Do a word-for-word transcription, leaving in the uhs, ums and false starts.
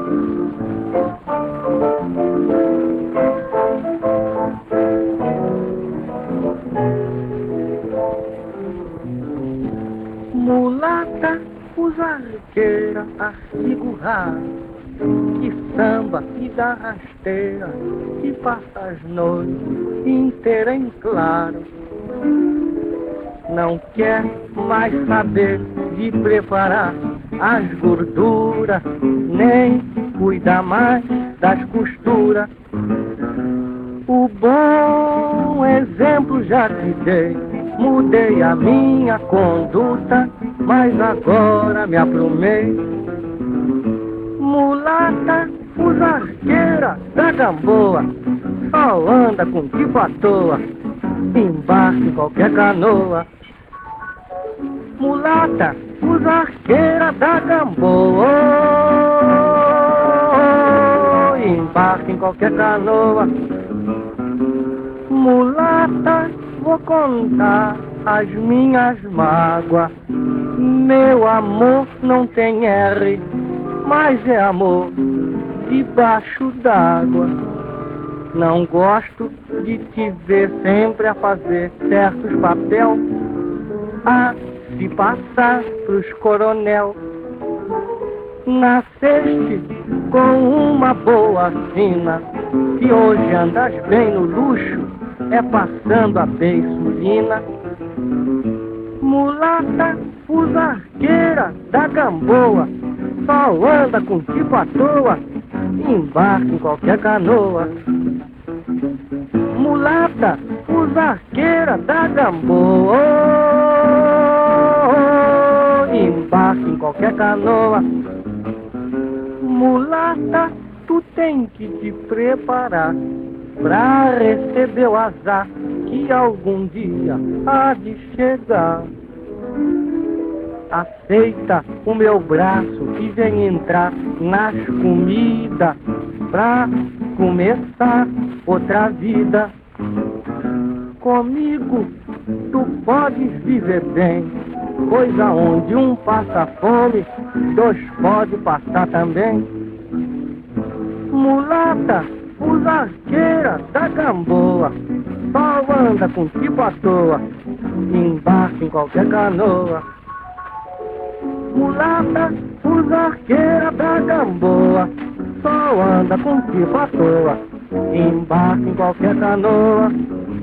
Mulata, usarqueira, artigo raro, que samba e dá rasteira, que passa as noites inteiras em claro. Não quer mais saber de preparar as gorduras, nem cuidar mais das costuras. O bom exemplo já te dei, mudei a minha conduta, mas agora me aprumei. Mulata, usarqueira da Gamboa, só anda com tipo à toa, embarca em qualquer canoa. Mulata, usarqueira da Gamboa, embarca em qualquer canoa. Mulata, vou contar as minhas mágoas. Meu amor não tem R, mas é amor debaixo d'água. Não gosto de te ver sempre a fazer certos papel, a se passar pros coronel. Nasceste com uma boa sina, se hoje andas bem no luxo, é passando a beiçulina. Mulata, usarqueira da Gamboa, só anda com tipo à toa, embarca em qualquer canoa. Mulata, usarqueira da Gamboa, embarca em qualquer canoa. Mulata, tu tem que te preparar pra receber o azar que algum dia há de chegar. Aceita o meu braço e vem entrar nas comidas pra começar outra vida. Comigo tu podes viver bem, pois aonde um passa fome, dois pode passar também. Mulata, usarqueira da Gamboa, só anda com tipo à toa, embarca em qualquer canoa. Mulata, usarqueira da Gamboa, só anda com tipo à toa, embarca em qualquer canoa.